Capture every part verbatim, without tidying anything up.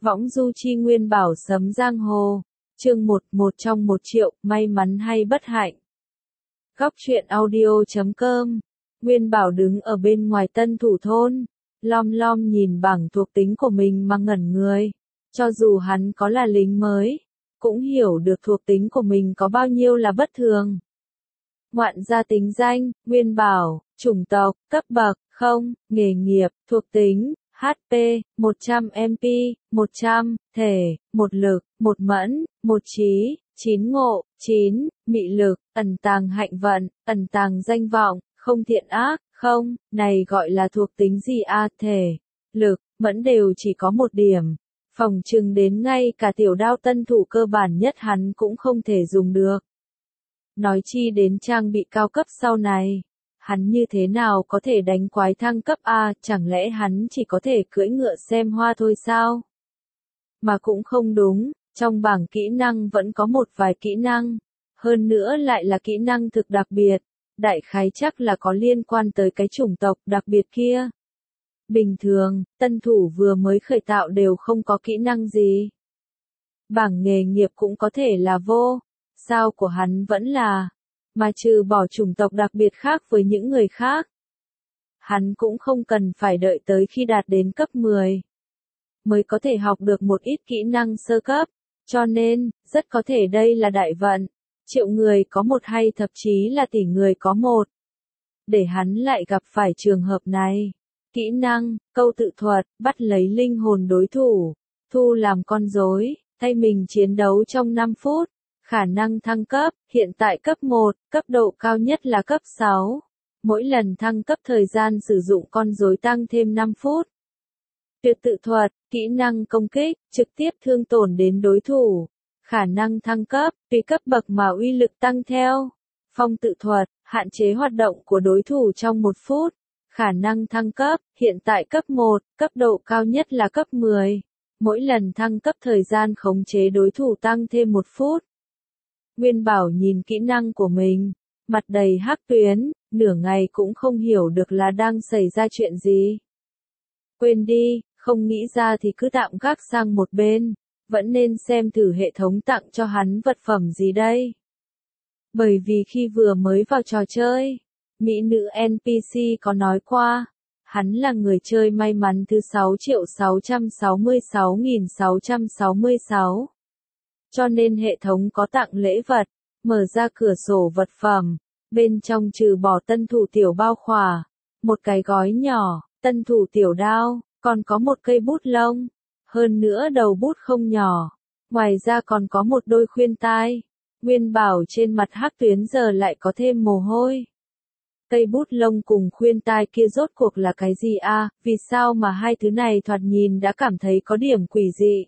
Võng du chi nguyên bảo sấm giang hồ. Chương một, một trong một triệu, may mắn hay bất hạnh. Góc truyện audio chấm com. Nguyên Bảo đứng ở bên ngoài Tân Thủ thôn, lom lom nhìn bảng thuộc tính của mình mà ngẩn người. Cho dù hắn có là lính mới, cũng hiểu được thuộc tính của mình có bao nhiêu là bất thường. Ngoạn gia tính danh, Nguyên Bảo, chủng tộc, cấp bậc, không, nghề nghiệp, thuộc tính, hát pê, một trăm em pê, một trăm, thể, một lực, một mẫn, một trí, chín ngộ, chín, mị lực, ẩn tàng hạnh vận, ẩn tàng danh vọng, không thiện ác, không, này gọi là thuộc tính gì a? Thể, lực, mẫn đều chỉ có một điểm. Phòng trừng đến ngay cả tiểu đao tân thủ cơ bản nhất hắn cũng không thể dùng được. Nói chi đến trang bị cao cấp sau này. Hắn như thế nào có thể đánh quái thăng cấp A, chẳng lẽ hắn chỉ có thể cưỡi ngựa xem hoa thôi sao? Mà cũng không đúng, trong bảng kỹ năng vẫn có một vài kỹ năng, hơn nữa lại là kỹ năng thực đặc biệt, đại khái chắc là có liên quan tới cái chủng tộc đặc biệt kia. Bình thường, tân thủ vừa mới khởi tạo đều không có kỹ năng gì. Bảng nghề nghiệp cũng có thể là vô, sao của hắn vẫn là, mà trừ bỏ chủng tộc đặc biệt khác với những người khác. Hắn cũng không cần phải đợi tới khi đạt đến cấp mười, mới có thể học được một ít kỹ năng sơ cấp, cho nên, rất có thể đây là đại vận, triệu người có một hay thậm chí là tỷ người có một. Để hắn lại gặp phải trường hợp này. Kỹ năng, câu tự thuật, bắt lấy linh hồn đối thủ, thu làm con rối, thay mình chiến đấu trong năm phút. Khả năng thăng cấp, hiện tại cấp một, cấp độ cao nhất là cấp sáu. Mỗi lần thăng cấp thời gian sử dụng con rối tăng thêm năm phút. Tuyệt tự thuật, kỹ năng công kích, trực tiếp thương tổn đến đối thủ. Khả năng thăng cấp, tùy cấp bậc mà uy lực tăng theo. Phong tự thuật, hạn chế hoạt động của đối thủ trong một phút. Khả năng thăng cấp, hiện tại cấp một, cấp độ cao nhất là cấp mười. Mỗi lần thăng cấp thời gian khống chế đối thủ tăng thêm một phút. Nguyên Bảo nhìn kỹ năng của mình, mặt đầy hắc tuyến, nửa ngày cũng không hiểu được là đang xảy ra chuyện gì. Quên đi, không nghĩ ra thì cứ tạm gác sang một bên, vẫn nên xem thử hệ thống tặng cho hắn vật phẩm gì đây. Bởi vì khi vừa mới vào trò chơi, mỹ nữ en pê xê có nói qua, hắn là người chơi may mắn thứ sáu triệu sáu trăm sáu mươi sáu nghìn sáu trăm sáu mươi sáu. Cho nên hệ thống có tặng lễ vật, mở ra cửa sổ vật phẩm, bên trong trừ bỏ tân thủ tiểu bao khỏa, một cái gói nhỏ, tân thủ tiểu đao, còn có một cây bút lông, hơn nữa đầu bút không nhỏ, ngoài ra còn có một đôi khuyên tai. Nguyên Bảo trên mặt hắc tuyến giờ lại có thêm mồ hôi. Cây bút lông cùng khuyên tai kia rốt cuộc là cái gì a? Vì sao mà hai thứ này thoạt nhìn đã cảm thấy có điểm quỷ dị.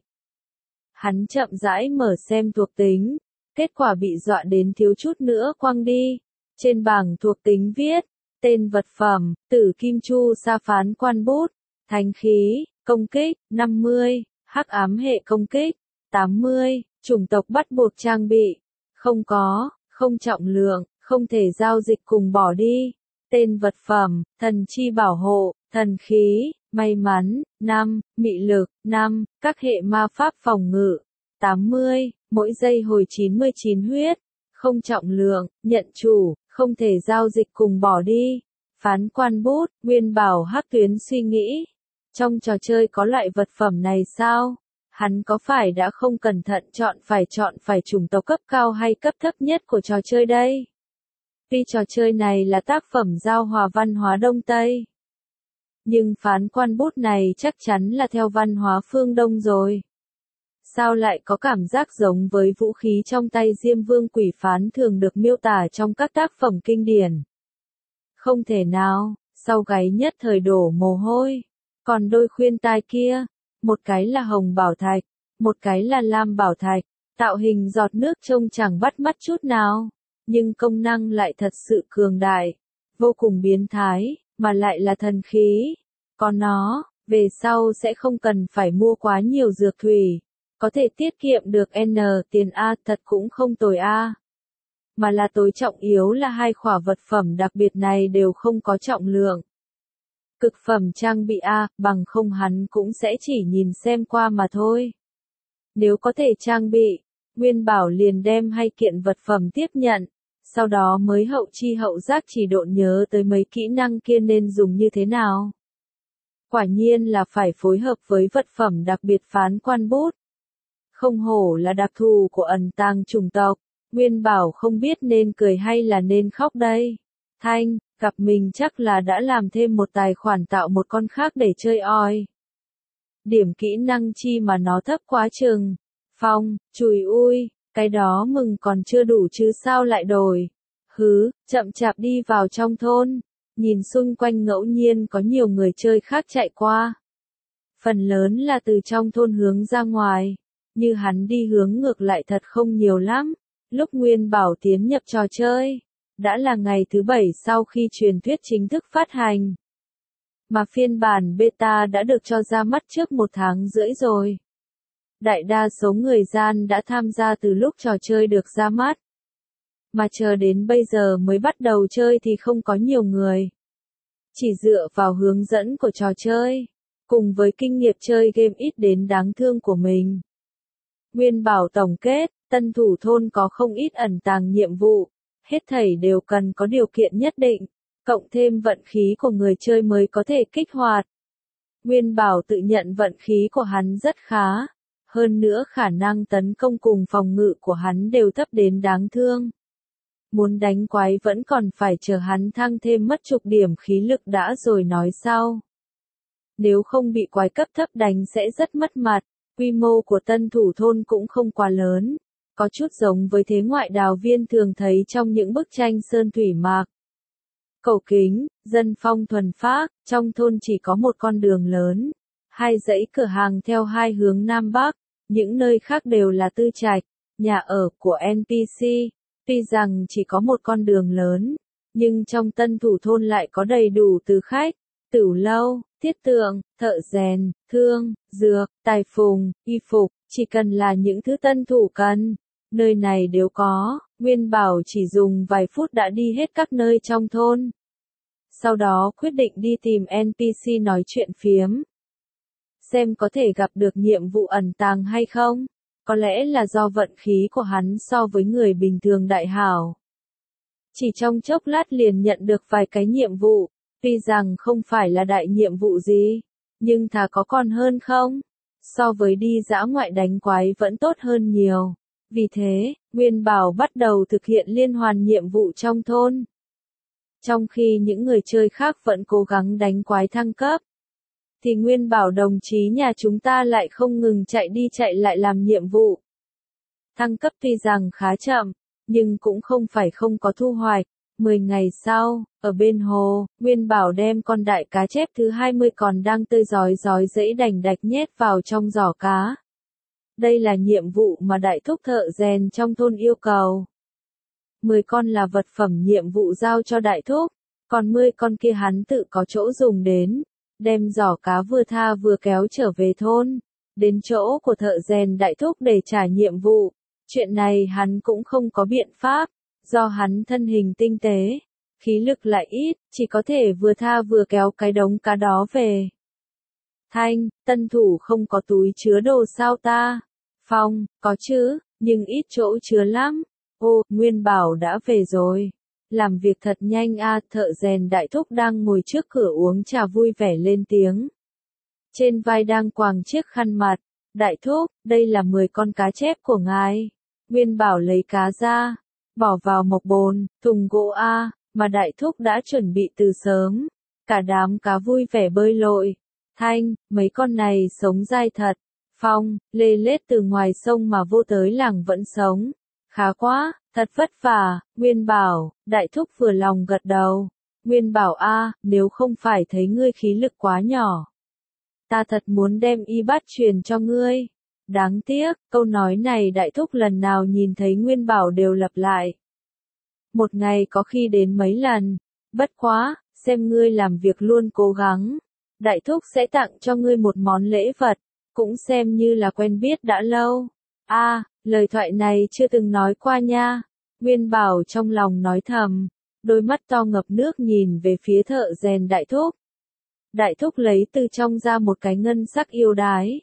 Hắn chậm rãi mở xem thuộc tính, kết quả bị dọa đến thiếu chút nữa quăng đi. Trên bảng thuộc tính viết, tên vật phẩm, Tử Kim Chu Sa Phán Quan Bút, Thánh khí, công kích, năm mươi, hắc ám hệ công kích, tám mươi, chủng tộc bắt buộc trang bị, không có, không trọng lượng, không thể giao dịch cùng bỏ đi. Tên vật phẩm, thần chi bảo hộ, thần khí, may mắn, năm, mị lực, năm, các hệ ma pháp phòng ngự, tám mươi, mỗi giây hồi chín mươi chín huyết, không trọng lượng, nhận chủ, không thể giao dịch cùng bỏ đi. Phán quan bút, Nguyên Bảo hắc tuyến suy nghĩ. Trong trò chơi có loại vật phẩm này sao? Hắn có phải đã không cẩn thận chọn phải chọn phải chủng tộc cấp cao hay cấp thấp nhất của trò chơi đây? Tuy trò chơi này là tác phẩm giao hòa văn hóa Đông Tây, nhưng phán quan bút này chắc chắn là theo văn hóa phương Đông rồi. Sao lại có cảm giác giống với vũ khí trong tay Diêm Vương Quỷ Phán thường được miêu tả trong các tác phẩm kinh điển? Không thể nào, sau gáy nhất thời đổ mồ hôi. Còn đôi khuyên tai kia, một cái là hồng bảo thạch, một cái là lam bảo thạch, tạo hình giọt nước trông chẳng bắt mắt chút nào, nhưng công năng lại thật sự cường đại, vô cùng biến thái, mà lại là thần khí. Có nó, về sau sẽ không cần phải mua quá nhiều dược thủy, có thể tiết kiệm được N tiền A, thật cũng không tồi A. Mà là tối trọng yếu là hai khỏa vật phẩm đặc biệt này đều không có trọng lượng. Cực phẩm trang bị a, bằng không hắn cũng sẽ chỉ nhìn xem qua mà thôi. Nếu có thể trang bị, Nguyên Bảo liền đem hai kiện vật phẩm tiếp nhận, sau đó mới hậu chi hậu giác chỉ độn nhớ tới mấy kỹ năng kia nên dùng như thế nào. Quả nhiên là phải phối hợp với vật phẩm đặc biệt phán quan bút. Không hổ là đặc thù của ẩn tàng chủng tộc, Nguyên Bảo không biết nên cười hay là nên khóc đây. Thanh, gặp mình chắc là đã làm thêm một tài khoản tạo một con khác để chơi oi. Điểm kỹ năng chi mà nó thấp quá chừng. Phong, chùi ui, cái đó mừng còn chưa đủ chứ sao lại đổi. Hứ, chậm chạp đi vào trong thôn, nhìn xung quanh ngẫu nhiên có nhiều người chơi khác chạy qua. Phần lớn là từ trong thôn hướng ra ngoài, như hắn đi hướng ngược lại thật không nhiều lắm. Lúc Nguyên Bảo tiến nhập trò chơi, đã là ngày thứ bảy sau khi truyền thuyết chính thức phát hành. Mà phiên bản beta đã được cho ra mắt trước một tháng rưỡi rồi. Đại đa số người gian đã tham gia từ lúc trò chơi được ra mắt. Mà chờ đến bây giờ mới bắt đầu chơi thì không có nhiều người. Chỉ dựa vào hướng dẫn của trò chơi, cùng với kinh nghiệm chơi game ít đến đáng thương của mình. Nguyên Bảo tổng kết, tân thủ thôn có không ít ẩn tàng nhiệm vụ, hết thảy đều cần có điều kiện nhất định, cộng thêm vận khí của người chơi mới có thể kích hoạt. Nguyên Bảo tự nhận vận khí của hắn rất khá, hơn nữa khả năng tấn công cùng phòng ngự của hắn đều thấp đến đáng thương. Muốn đánh quái vẫn còn phải chờ hắn thăng thêm mất chục điểm khí lực đã rồi nói sau. Nếu không bị quái cấp thấp đánh sẽ rất mất mặt, quy mô của tân thủ thôn cũng không quá lớn, có chút giống với thế ngoại đào viên thường thấy trong những bức tranh sơn thủy mạc. Cầu kính, dân phong thuần phác, trong thôn chỉ có một con đường lớn, hai dãy cửa hàng theo hai hướng Nam Bắc, những nơi khác đều là tư trạch, nhà ở của en pê xê. Tuy rằng chỉ có một con đường lớn, nhưng trong tân thủ thôn lại có đầy đủ từ khách, tửu lâu, thiết tượng, thợ rèn, thương, dược, tài phùng, y phục, chỉ cần là những thứ tân thủ cần, nơi này đều có. Nguyên Bảo chỉ dùng vài phút đã đi hết các nơi trong thôn. Sau đó quyết định đi tìm en pê xê nói chuyện phiếm. Xem có thể gặp được nhiệm vụ ẩn tàng hay không. Có lẽ là do vận khí của hắn so với người bình thường đại hảo. Chỉ trong chốc lát liền nhận được vài cái nhiệm vụ, tuy rằng không phải là đại nhiệm vụ gì, nhưng thà có còn hơn không? So với đi dã ngoại đánh quái vẫn tốt hơn nhiều. Vì thế, Nguyên Bảo bắt đầu thực hiện liên hoàn nhiệm vụ trong thôn. Trong khi những người chơi khác vẫn cố gắng đánh quái thăng cấp, thì Nguyên Bảo đồng chí nhà chúng ta lại không ngừng chạy đi chạy lại làm nhiệm vụ. Thăng cấp tuy rằng khá chậm, nhưng cũng không phải không có thu hoạch. Mười ngày sau, ở bên hồ, Nguyên Bảo đem con đại cá chép thứ hai mươi còn đang tơi rói rói dẫy đành đạch nhét vào trong giỏ cá. Đây là nhiệm vụ mà đại thúc thợ rèn trong thôn yêu cầu. Mười con là vật phẩm nhiệm vụ giao cho đại thúc, còn mười con kia hắn tự có chỗ dùng đến. Đem giỏ cá vừa tha vừa kéo trở về thôn, đến chỗ của thợ rèn đại thúc để trả nhiệm vụ. Chuyện này hắn cũng không có biện pháp, do hắn thân hình tinh tế, khí lực lại ít, chỉ có thể vừa tha vừa kéo cái đống cá đó về. Thanh, tân thủ không có túi chứa đồ sao ta? Phong, có chứ, nhưng ít chỗ chứa lắm. Ô, Nguyên Bảo đã về rồi. Làm việc thật nhanh a, thợ rèn đại thúc đang ngồi trước cửa uống trà vui vẻ lên tiếng. Trên vai đang quàng chiếc khăn mặt. Đại thúc, đây là mười con cá chép của ngài. Nguyên Bảo lấy cá ra, bỏ vào mộc bồn, thùng gỗ a, mà đại thúc đã chuẩn bị từ sớm. Cả đám cá vui vẻ bơi lội. Thanh, mấy con này sống dai thật. Phong, lê lết từ ngoài sông mà vô tới làng vẫn sống. Khá quá, thật vất vả. Nguyên Bảo, đại thúc vừa lòng gật đầu. Nguyên Bảo a, nếu không phải thấy ngươi khí lực quá nhỏ, ta thật muốn đem y bát truyền cho ngươi. Đáng tiếc, câu nói này đại thúc lần nào nhìn thấy Nguyên Bảo đều lặp lại. Một ngày có khi đến mấy lần. Bất quá, xem ngươi làm việc luôn cố gắng, đại thúc sẽ tặng cho ngươi một món lễ vật, cũng xem như là quen biết đã lâu. A, à, lời thoại này chưa từng nói qua nha. Nguyên Bảo trong lòng nói thầm, đôi mắt to ngập nước nhìn về phía thợ rèn đại thúc. Đại thúc lấy từ trong ra một cái ngân sắc yêu đái.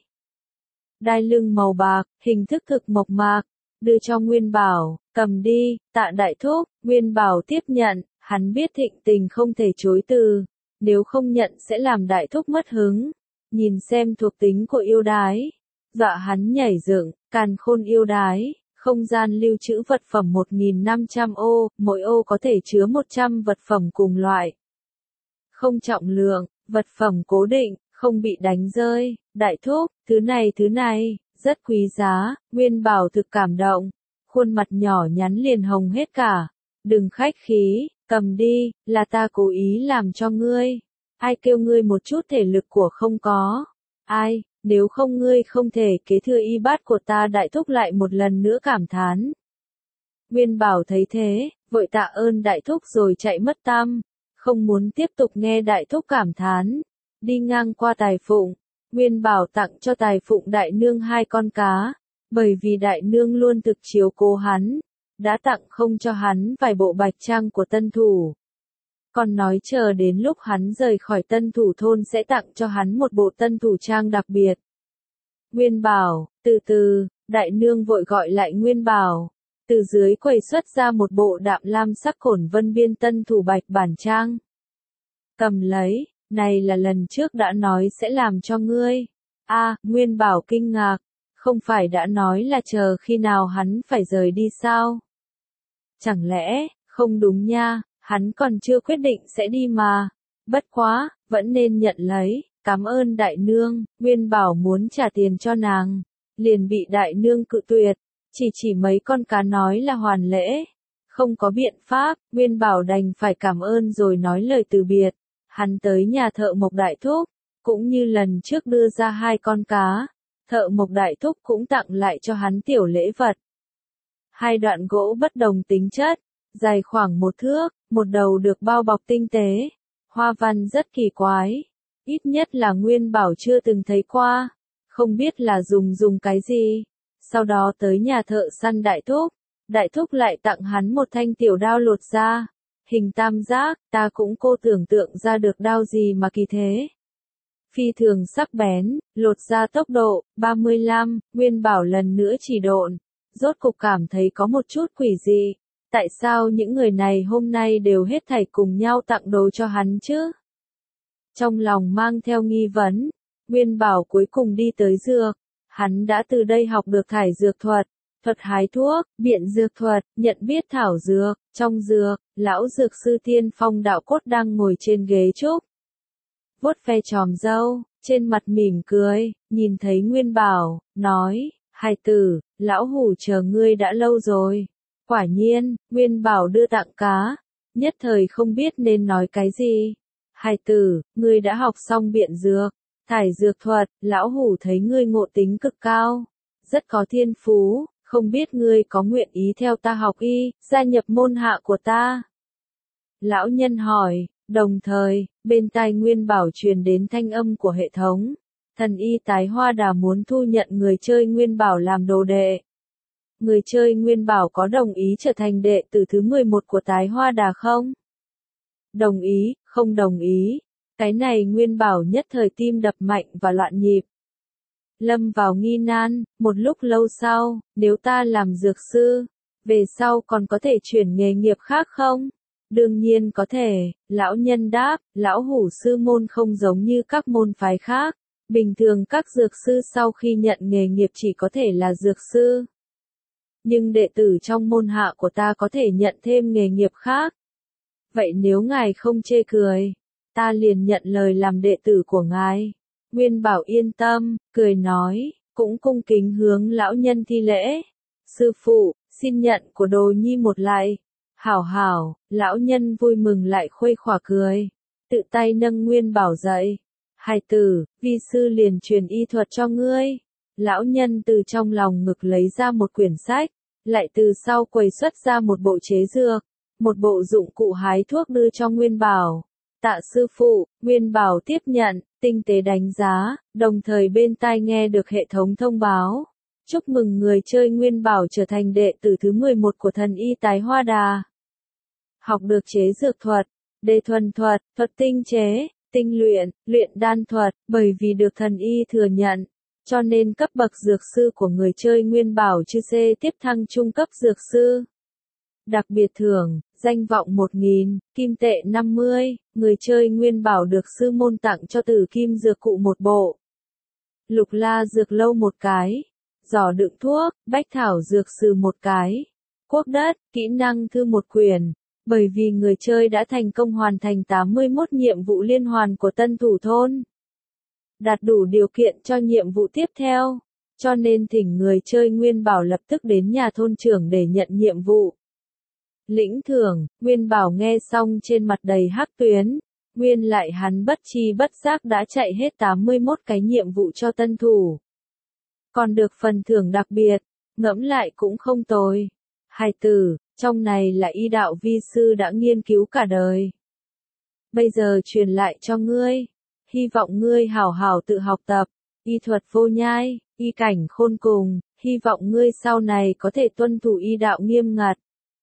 Đai lưng màu bạc, hình thức thực mộc mạc, đưa cho Nguyên Bảo, cầm đi, tạ đại thúc. Nguyên Bảo tiếp nhận, hắn biết Thịnh Tình không thể chối từ, nếu không nhận sẽ làm đại thúc mất hứng. Nhìn xem thuộc tính của yêu đái, dọa hắn nhảy dựng. Càn khôn yêu đái, không gian lưu trữ vật phẩm một nghìn năm trăm ô, mỗi ô có thể chứa một trăm vật phẩm cùng loại. Không trọng lượng, vật phẩm cố định, không bị đánh rơi. Đại thúc, thứ này thứ này, rất quý giá. Nguyên Bảo thực cảm động, khuôn mặt nhỏ nhắn liền hồng hết cả. Đừng khách khí, cầm đi, là ta cố ý làm cho ngươi. Ai kêu ngươi một chút thể lực của không có? Ai, nếu không ngươi không thể kế thừa y bát của ta. Đại thúc lại một lần nữa cảm thán. Nguyên Bảo thấy thế, vội tạ ơn đại thúc rồi chạy mất tăm, không muốn tiếp tục nghe đại thúc cảm thán. Đi ngang qua Tài Phụng, Nguyên Bảo tặng cho Tài Phụng đại nương hai con cá, bởi vì đại nương luôn thực chiếu cố hắn, đã tặng không cho hắn vài bộ bạch trang của tân thủ. Còn nói chờ đến lúc hắn rời khỏi tân thủ thôn sẽ tặng cho hắn một bộ tân thủ trang đặc biệt. Nguyên Bảo, từ từ, đại nương vội gọi lại Nguyên Bảo, từ dưới quầy xuất ra một bộ đạm lam sắc cổn vân biên tân thủ bạch bản trang. Cầm lấy, này là lần trước đã nói sẽ làm cho ngươi. A, Nguyên Bảo kinh ngạc, không phải đã nói là chờ khi nào hắn phải rời đi sao? Chẳng lẽ, không đúng nha, hắn còn chưa quyết định sẽ đi mà. Bất quá, vẫn nên nhận lấy, cảm ơn đại nương. Nguyên Bảo muốn trả tiền cho nàng, liền bị đại nương cự tuyệt, chỉ chỉ mấy con cá nói là hoàn lễ. Không có biện pháp, Nguyên Bảo đành phải cảm ơn rồi nói lời từ biệt. Hắn tới nhà thợ mộc đại thúc, cũng như lần trước đưa ra hai con cá, thợ mộc đại thúc cũng tặng lại cho hắn tiểu lễ vật. Hai đoạn gỗ bất đồng tính chất, dài khoảng một thước, một đầu được bao bọc tinh tế, hoa văn rất kỳ quái, ít nhất là Nguyên Bảo chưa từng thấy qua, không biết là dùng dùng cái gì. Sau đó tới nhà thợ săn đại thúc, đại thúc lại tặng hắn một thanh tiểu đao lột da, hình tam giác, ta cũng cô tưởng tượng ra được đao gì mà kỳ thế. Phi thường sắc bén, lột da tốc độ, ba mươi lăm, Nguyên Bảo lần nữa chỉ độn, rốt cục cảm thấy có một chút quỷ dị. Tại sao những người này hôm nay đều hết thảy cùng nhau tặng đồ cho hắn chứ? Trong lòng mang theo nghi vấn, Nguyên Bảo cuối cùng đi tới dược. Hắn đã từ đây học được thải dược thuật, thuật hái thuốc, biện dược thuật, nhận biết thảo dược. Trong dược, lão dược sư Tiên Phong Đạo Cốt đang ngồi trên ghế trúc, vuốt ve chòm râu, trên mặt mỉm cười, nhìn thấy Nguyên Bảo, nói, hài tử, lão hủ chờ ngươi đã lâu rồi. Quả nhiên, Nguyên Bảo đưa tặng cá, nhất thời không biết nên nói cái gì. Hài tử, ngươi đã học xong biện dược, thải dược thuật, lão hủ thấy ngươi ngộ tính cực cao, rất có thiên phú, không biết ngươi có nguyện ý theo ta học y, gia nhập môn hạ của ta. Lão nhân hỏi, đồng thời, bên tai Nguyên Bảo truyền đến thanh âm của hệ thống. Thần y Tái Hoa Đà muốn thu nhận người chơi Nguyên Bảo làm đồ đệ. Người chơi Nguyên Bảo có đồng ý trở thành đệ tử thứ mười một của Tái Hoa Đà không? Đồng ý, không đồng ý. Cái này Nguyên Bảo nhất thời tim đập mạnh và loạn nhịp. Lâm vào nghi nan, một lúc lâu sau, nếu ta làm dược sư, về sau còn có thể chuyển nghề nghiệp khác không? Đương nhiên có thể, lão nhân đáp, lão hủ sư môn không giống như các môn phái khác. Bình thường các dược sư sau khi nhận nghề nghiệp chỉ có thể là dược sư. Nhưng đệ tử trong môn hạ của ta có thể nhận thêm nghề nghiệp khác. Vậy nếu ngài không chê cười, ta liền nhận lời làm đệ tử của ngài. Nguyên Bảo yên tâm, cười nói, cũng cung kính hướng lão nhân thi lễ. Sư phụ, xin nhận của đồ nhi một lại. Hảo hảo, lão nhân vui mừng lại khuây khỏa cười. Tự tay nâng Nguyên Bảo dậy. Hài tử, vi sư liền truyền y thuật cho ngươi. Lão nhân từ trong lòng ngực lấy ra một quyển sách, lại từ sau quầy xuất ra một bộ chế dược, một bộ dụng cụ hái thuốc đưa cho Nguyên Bảo. Tạ sư phụ, Nguyên Bảo tiếp nhận, tinh tế đánh giá, đồng thời bên tai nghe được hệ thống thông báo. Chúc mừng người chơi Nguyên Bảo trở thành đệ tử thứ mười một của thần y Tái Hoa Đà. Học được chế dược thuật, đề thuần thuật, thuật tinh chế, tinh luyện, luyện đan thuật, bởi vì được thần y thừa nhận, cho nên cấp bậc dược sư của người chơi Nguyên Bảo Chư Xê tiếp thăng trung cấp dược sư. Đặc biệt thưởng, danh vọng một nghìn, kim tệ năm mươi, người chơi Nguyên Bảo được sư môn tặng cho tử kim dược cụ một bộ. Lục la dược lâu một cái, giỏ đựng thuốc, bách thảo dược sư một cái, quốc đất, kỹ năng thư một quyển. Bởi vì người chơi đã thành công hoàn thành tám mươi mốt nhiệm vụ liên hoàn của tân thủ thôn, đạt đủ điều kiện cho nhiệm vụ tiếp theo, cho nên thỉnh người chơi Nguyên Bảo lập tức đến nhà thôn trưởng để nhận nhiệm vụ. Lĩnh thưởng, Nguyên Bảo nghe xong trên mặt đầy hắc tuyến, nguyên lại hắn bất chi bất giác đã chạy hết tám mươi mốt cái nhiệm vụ cho tân thủ. Còn được phần thưởng đặc biệt, ngẫm lại cũng không tồi. Hài tử, trong này là y đạo vi sư đã nghiên cứu cả đời. Bây giờ truyền lại cho ngươi, hy vọng ngươi hảo hảo tự học tập, y thuật vô nhai, y cảnh khôn cùng, hy vọng ngươi sau này có thể tuân thủ y đạo nghiêm ngặt.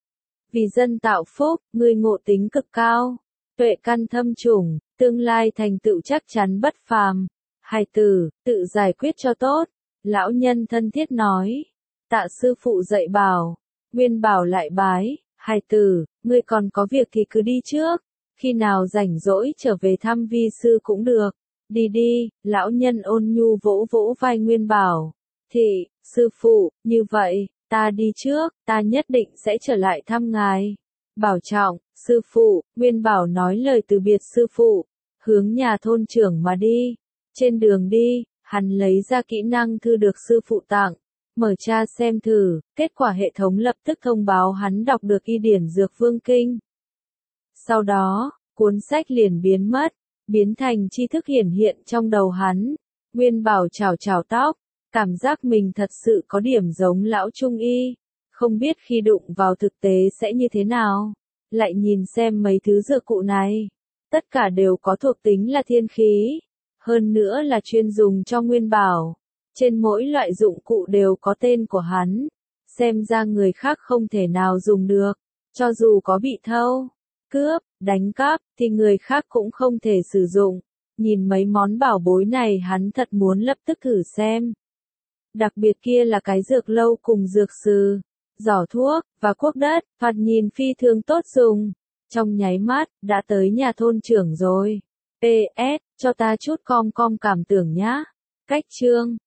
Vì dân tạo phúc, ngươi ngộ tính cực cao, tuệ căn thâm trùng, tương lai thành tựu chắc chắn bất phàm. Hài tử, tự giải quyết cho tốt, lão nhân thân thiết nói. Tạ sư phụ dạy bảo. Nguyên Bảo lại bái, hài tử, ngươi còn có việc thì cứ đi trước, khi nào rảnh rỗi trở về thăm vi sư cũng được, đi đi, lão nhân ôn nhu vỗ vỗ vai Nguyên Bảo, thị, sư phụ, như vậy, ta đi trước, ta nhất định sẽ trở lại thăm ngài, bảo trọng, sư phụ, Nguyên Bảo nói lời từ biệt sư phụ, hướng nhà thôn trưởng mà đi, trên đường đi, hắn lấy ra kỹ năng thư được sư phụ tặng. Mở tra xem thử, kết quả hệ thống lập tức thông báo hắn đọc được y điển dược vương kinh. Sau đó, cuốn sách liền biến mất, biến thành tri thức hiển hiện trong đầu hắn. Nguyên Bảo chào chào tóc, cảm giác mình thật sự có điểm giống lão trung y, không biết khi đụng vào thực tế sẽ như thế nào. Lại nhìn xem mấy thứ dược cụ này, tất cả đều có thuộc tính là thiên khí, hơn nữa là chuyên dùng cho Nguyên Bảo. Trên mỗi loại dụng cụ đều có tên của hắn, xem ra người khác không thể nào dùng được, cho dù có bị thâu, cướp, đánh cắp, thì người khác cũng không thể sử dụng. Nhìn mấy món bảo bối này hắn thật muốn lập tức thử xem. Đặc biệt kia là cái dược lâu cùng dược sư, giỏ thuốc, và quốc đất, thoạt nhìn phi thường tốt dùng. Trong nháy mắt, đã tới nhà thôn trưởng rồi. pê ét, cho ta chút com com cảm tưởng nhá. Cách chương